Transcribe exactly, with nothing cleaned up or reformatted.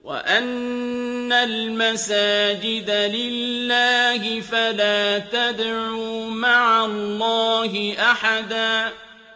وَأَنَّ الْمَسَاجِدَ لِلَّهِ فَلَا تَدْعُوا مَعَ اللَّهِ أَحَدًا